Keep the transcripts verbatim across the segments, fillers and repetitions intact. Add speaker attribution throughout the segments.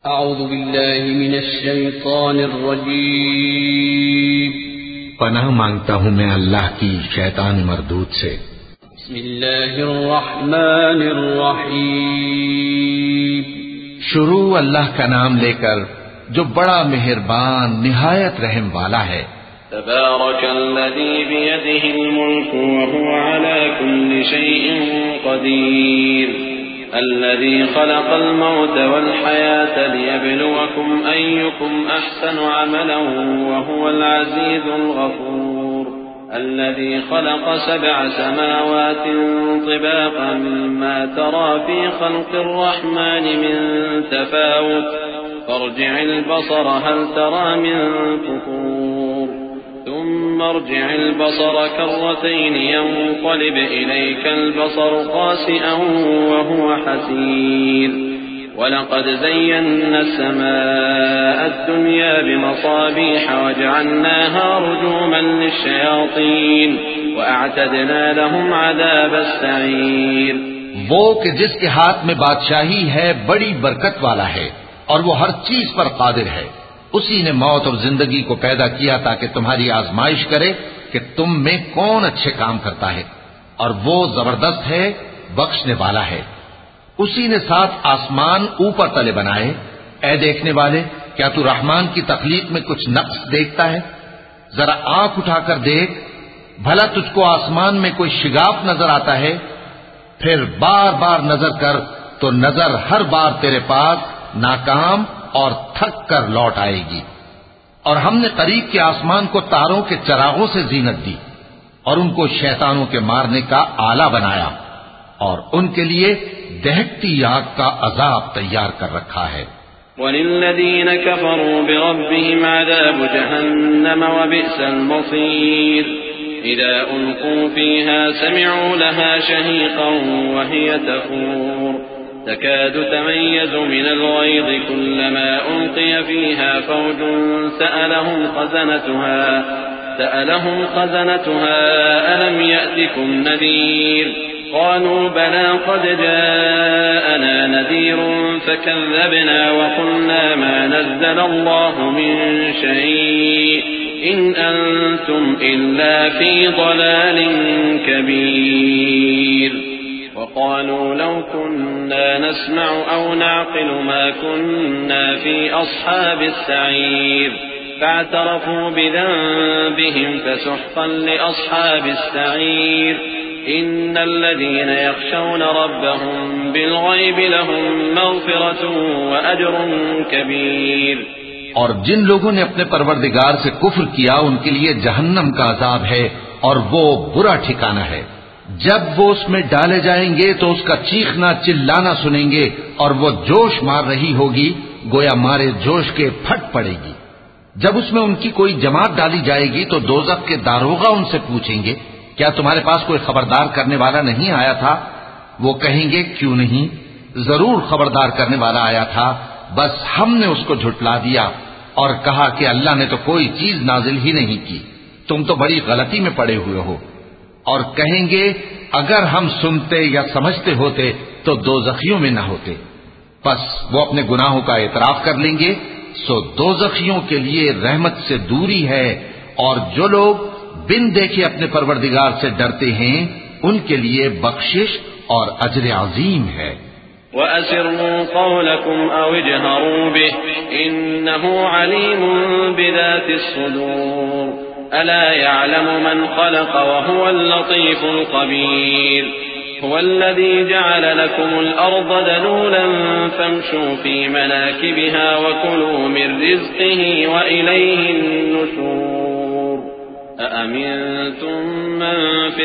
Speaker 1: اعوذ باللہ من الشیطان الرجیم
Speaker 2: پناہ مانگتا ہوں میں اللہ کی شیطان مردود سے۔
Speaker 1: بسم اللہ الرحمن الرحیم
Speaker 2: شروع اللہ کا نام لے کر جو بڑا مہربان نہایت رحم والا ہے۔
Speaker 3: تبارك الذي بيده الملك وهو على كل شيء قدير الذي خلق الموت والحياة ليبلوكم أيكم أحسن عملا وهو العزيز الغفور الذي خلق سبع سماوات طباقا ما ترى في خلق الرحمن من تفاوت فارجع البصر هل ترى من فطور ثم ارجع البصر كرتين ينقلب إليك البصر خاسئا وهو حسير ولقد زينا السماء الدنيا بمصابيح وجعلناها رجوما للشياطين وأعتدنا لهم عذاب السعير۔
Speaker 2: وہ کہ جس کے ہاتھ میں بادشاہی ہے بڑی برکت والا ہے اور وہ ہر چیز پر قادر ہے۔ اسی نے موت اور زندگی کو پیدا کیا تاکہ تمہاری آزمائش کرے کہ تم میں کون اچھے کام کرتا ہے، اور وہ زبردست ہے، بخشنے والا ہے۔ اسی نے سات آسمان اوپر تلے بنائے۔ اے دیکھنے والے، کیا تو رحمان کی تخلیق میں کچھ نقص دیکھتا ہے؟ ذرا آنکھ اٹھا کر دیکھ، بھلا تجھ کو آسمان میں کوئی شگاف نظر آتا ہے؟ پھر بار بار نظر کر تو نظر ہر بار تیرے پاس ناکام اور تھک کر لوٹ آئے گی۔ اور ہم نے قریب کے آسمان کو تاروں کے چراغوں سے زینت دی اور ان کو شیطانوں کے مارنے کا آلہ بنایا، اور ان کے لیے دہکتی آگ کا عذاب تیار کر رکھا ہے۔
Speaker 3: وَلِلَّذِينَ كَفَرُوا بِرَبِّهِمْ عَذَابُ جَهَنَّمَ وَبِئْسَ الْمَصِيرُ إِذَا أُلْقُوا فِيهَا سَمِعُوا لَهَا شَهِيقًا وَهِيَ تَفُورُ تكاد تميز من الغيظ كلما ألقي فيها فوج سألهم خزنتها سألهم خزنتها ألم يأتكم نذير قالوا بلى قد جاءنا نذير فكذبنا وقلنا ما نزل الله من شيء إن أنتم إلا في ضلال كبير وقالوا لو كنا نسمع أو نعقل ما كنا في أصحاب السعير فاعترفوا بذنبهم فسحقا لأصحاب السعير إن الذين يخشون ربهم بالغيب لهم مغفرة وأجر كبير۔
Speaker 2: اور جن لوگوں نے اپنے پروردگار سے کفر کیا ان کے لیے جہنم کا عذاب ہے اور وہ برا ٹھکانہ ہے۔ جب وہ اس میں ڈالے جائیں گے تو اس کا چیخنا چلانا سنیں گے اور وہ جوش مار رہی ہوگی گویا مارے جوش کے پھٹ پڑے گی۔ جب اس میں ان کی کوئی جماعت ڈالی جائے گی تو دوزخ کے داروغہ ان سے پوچھیں گے کیا تمہارے پاس کوئی خبردار کرنے والا نہیں آیا تھا؟ وہ کہیں گے کیوں نہیں، ضرور خبردار کرنے والا آیا تھا، بس ہم نے اس کو جھٹلا دیا اور کہا کہ اللہ نے تو کوئی چیز نازل ہی نہیں کی، تم تو بڑی غلطی میں پڑے ہوئے ہو۔ اور کہیں گے اگر ہم سنتے یا سمجھتے ہوتے تو دوزخیوں میں نہ ہوتے۔ پس وہ اپنے گناہوں کا اعتراف کر لیں گے، سو دوزخیوں کے لیے رحمت سے دوری ہے، اور جو لوگ بن دیکھے اپنے پروردگار سے ڈرتے ہیں ان کے لیے بخشش اور اجر عظیم ہے۔
Speaker 3: وَأَسِرُّوا قَوْلَكُمْ أَوْ اجْهَرُوا بِهِ إِنَّهُ عَلِيمٌ بِذَاتِ الصُّدُورِ ألا يعلم من خلق وهو اللطيف الخبير هو الذي جعل لكم الأرض ذلولا فامشوا في مناكبها وكلوا من رزقه وإليه النشور أأمنتم من في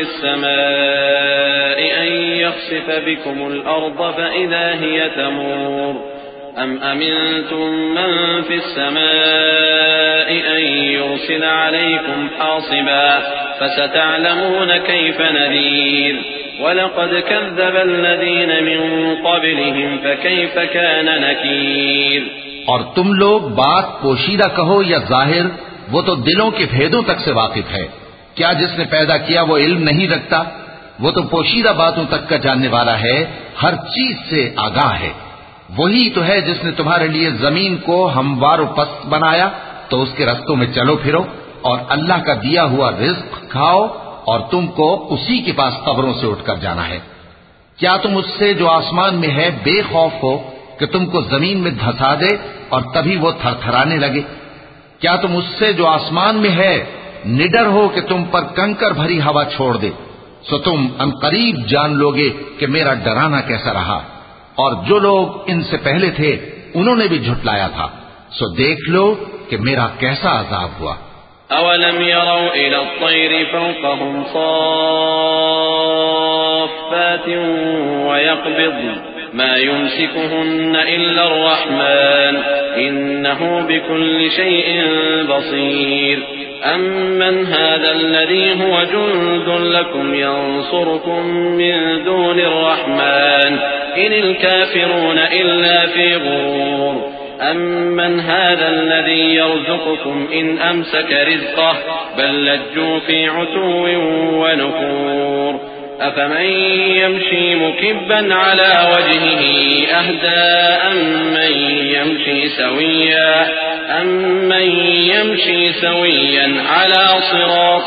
Speaker 3: السماء أن يخسف بكم الأرض فإذا هي تمور أم أمنتم من في السماء أن يرسل عليكم حاصبا فستعلمون كيف نذير وَلَقَدْ كَذَّبَ الَّذِينَ مِن قَبْلِهِمْ فَكَيْفَ كَانَ نَكِيرِ۔
Speaker 2: اور تم لوگ بات پوشیدہ کہو یا ظاہر، وہ تو دلوں کے بھیدوں تک سے واقف ہے۔ کیا جس نے پیدا کیا وہ علم نہیں رکھتا؟ وہ تو پوشیدہ باتوں تک کا جاننے والا ہے، ہر چیز سے آگاہ ہے۔ وہی تو ہے جس نے تمہارے لیے زمین کو ہموار و پست بنایا، تو اس کے رستوں میں چلو پھرو اور اللہ کا دیا ہوا رزق کھاؤ، اور تم کو اسی کے پاس قبروں سے اٹھ کر جانا ہے۔ کیا تم اس سے جو آسمان میں ہے بے خوف ہو کہ تم کو زمین میں دھسا دے اور تبھی وہ تھر تھرانے لگے؟ کیا تم اس سے جو آسمان میں ہے نڈر ہو کہ تم پر کنکر بھری ہوا چھوڑ دے؟ سو تم عنقریب جان لوگے کہ میرا ڈرانا کیسا رہا، اور جو لوگ ان سے پہلے تھے انہوں نے بھی جھٹلایا تھا، سو دیکھ لو کہ میرا کیسا عذاب ہوا۔
Speaker 3: أولم يروا إلى الطير فوقهم صافات ويقبضن ما يمسكهن إلا الرحمن إنه بكل شيء بصير أمن هذا الذي هو جند لكم ينصركم من دون الرحمن إن الكافرون إلا في غرور أمن هذا الذي يرزقكم إن أمسك رزقه بل لجوا في عتو ونفور أفمن يمشي مكبا على وجهه أهدى أمن يمشي سويا أمن يمشي سويا على صراط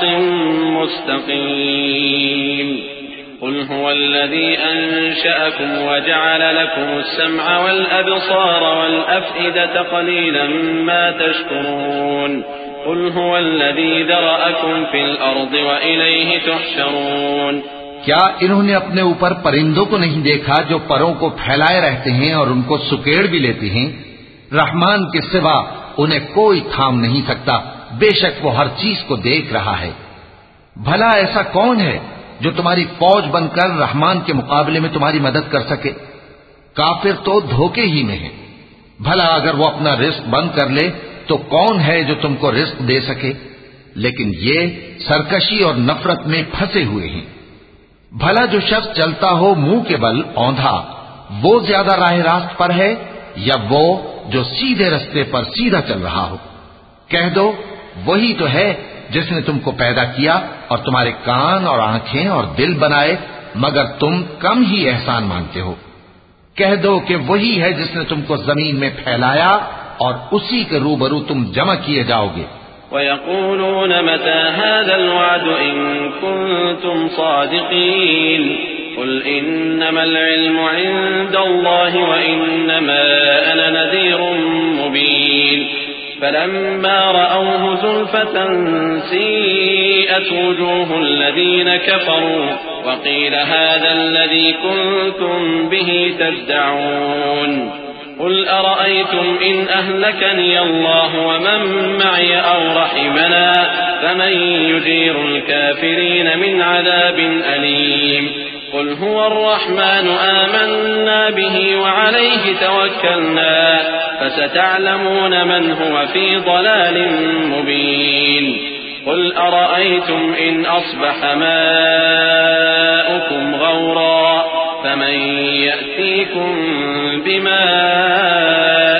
Speaker 3: مستقيم قل هو الذي أنشأكم وجعل لكم السمع والأبصار والأفئدة قليلا ما تشكرون قل هو الذي ذرأكم في الأرض وإليه تحشرون۔
Speaker 2: کیا انہوں نے اپنے اوپر پرندوں کو نہیں دیکھا جو پروں کو پھیلائے رہتے ہیں اور ان کو سکیڑ بھی لیتے ہیں؟ رحمان کے سوا انہیں کوئی تھام نہیں سکتا، بے شک وہ ہر چیز کو دیکھ رہا ہے۔ بھلا ایسا کون ہے جو تمہاری فوج بن کر رحمان کے مقابلے میں تمہاری مدد کر سکے؟ کافر تو دھوکے ہی میں ہے۔ بھلا اگر وہ اپنا رزق بند کر لے تو کون ہے جو تم کو رزق دے سکے؟ لیکن یہ سرکشی اور نفرت میں پھنسے ہوئے ہیں۔ بھلا جو شخص چلتا ہو منہ کے بل اوندھا، وہ زیادہ راہ راست پر ہے یا وہ جو سیدھے رستے پر سیدھا چل رہا ہو؟ کہہ دو وہی تو ہے جس نے تم کو پیدا کیا اور تمہارے کان اور آنکھیں اور دل بنائے، مگر تم کم ہی احسان مانتے ہو۔ کہہ دو کہ وہی ہے جس نے تم کو زمین میں پھیلایا اور اسی کے روبرو تم جمع کیے جاؤ گے۔
Speaker 3: وَيَقُولُونَ مَتَى هَذَا الْوَعْدُ إِن كُنتُمْ صَادِقِينَ قُلْ إِنَّمَا الْعِلْمُ عِندَ اللَّهِ وَإِنَّمَا أَنَا نَذِيرٌ مُبِينٌ فَلَمَّا رَأَوْهُ زُلْفَةً سِيئَتْ وُجُوهُ الَّذِينَ كَفَرُوا وَقِيلَ هَذَا الَّذِي كُنتُمْ بِهِ تَدَّعُونَ قل أرأيتم إن أهلكني الله ومن معي أو رحمنا فمن يجير الكافرين من عذاب أليم قل هو الرحمن آمنا به وعليه توكلنا فستعلمون من هو في ضلال مبين قل أرأيتم إن أصبح ماؤكم غورا فمن يأتيكم بماء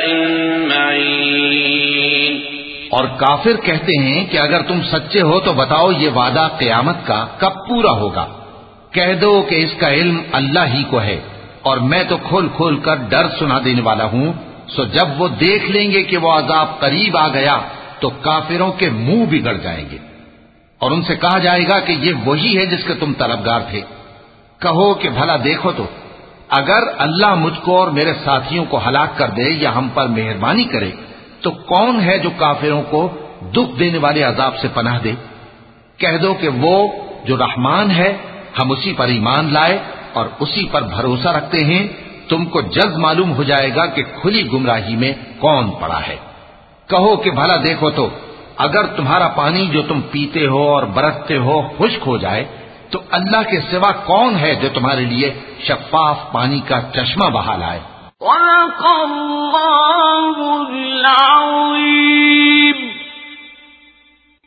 Speaker 3: معين۔
Speaker 2: اور کافر کہتے ہیں کہ اگر تم سچے ہو تو بتاؤ یہ وعدہ قیامت کا کب پورا ہوگا؟ کہہ دو کہ اس کا علم اللہ ہی کو ہے، اور میں تو کھول کھول کر ڈر سنا دینے والا ہوں۔ سو جب وہ دیکھ لیں گے کہ وہ عذاب قریب آ گیا تو کافروں کے منہ بگڑ جائیں گے، اور ان سے کہا جائے گا کہ یہ وہی ہے جس کے تم طلبگار تھے۔ کہو کہ بھلا دیکھو تو اگر اللہ مجھ کو اور میرے ساتھیوں کو ہلاک کر دے یا ہم پر مہربانی کرے تو کون ہے جو کافروں کو دکھ دینے والے عذاب سے پناہ دے؟ کہہ دو کہ وہ جو رحمان ہے ہم اسی پر ایمان لائے اور اسی پر بھروسہ رکھتے ہیں۔ تم کو جلد معلوم ہو جائے گا کہ کھلی گمراہی میں کون پڑا ہے۔ کہو کہ بھلا دیکھو تو اگر تمہارا پانی جو تم پیتے ہو اور برتتے ہو خشک ہو جائے تو اللہ کے سوا کون ہے جو تمہارے لیے شفاف پانی کا چشمہ بہا لائے۔
Speaker 4: وَلَقَ اللَّهُ الْعَظِيمُ۔